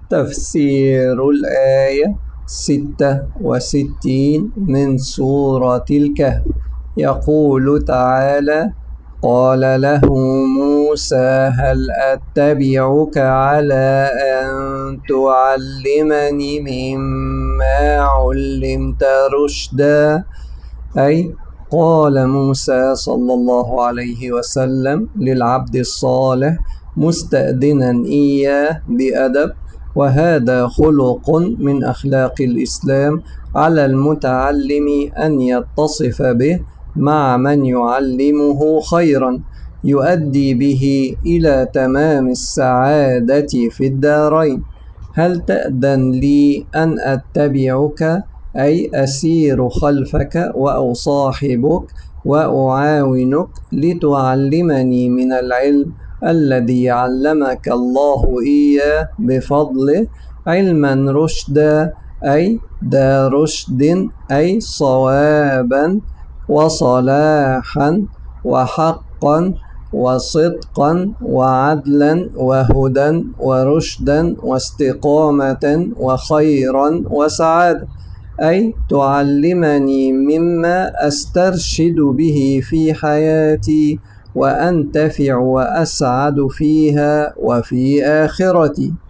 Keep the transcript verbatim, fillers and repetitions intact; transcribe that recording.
تفسير الآية ستة وستين من سورة الكهف. يقول تعالى: قال له موسى: هل أتبعك على أن تعلمني مما علمت رشدا؟ أي قال موسى صلى الله عليه وسلم للعبد الصالح مستأذنا إياه بأدب، وهذا خلق من أخلاق الإسلام على المتعلم أن يتصف به مع من يعلمه خيرا يؤدي به إلى تمام السعادة في الدارين. هل تأذن لي أن أتبعك؟ أي أسير خلفك وأصاحبك وأعاونك لتعلمني من العلم الذي علمك الله إياه بفضله علما رشدا، أي ذا رشد، أي صوابا وصلاحا وحقا وصدقا وعدلا وهدى ورشدا واستقامة وخيرا وسعادة، أي تعلمني مما أسترشد به في حياتي وأنتفع وأسعد فيها وفي آخرتي.